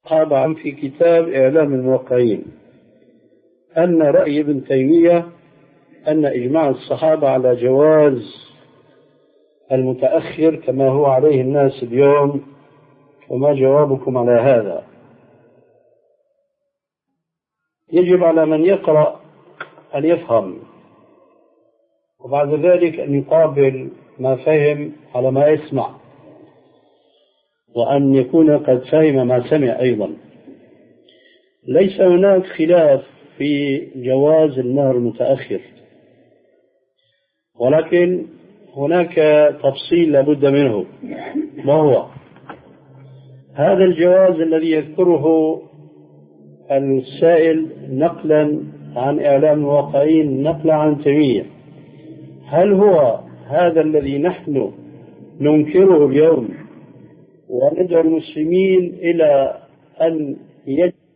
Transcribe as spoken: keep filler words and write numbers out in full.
طبعا في كتاب إعلام الموقعين أن رأي ابن تيمية أن إجماع الصحابة على جواز المتأخر كما هو عليه الناس اليوم، وما جوابكم على هذا؟ يجب على من يقرأ أن يفهم، وبعد ذلك أن يقابل ما فهم على ما يسمع، وأن يكون قد فهم ما سمع أيضا. ليس هناك خلاف في جواز المهر المتأخر، ولكن هناك تفصيل لابد منه، وهو هذا الجواز الذي يذكره السائل نقلا عن إعلام الموقعين نقلا عن تيمية، هل هو هذا الذي نحن ننكره اليوم وندعو المسلمين إلى أن يجب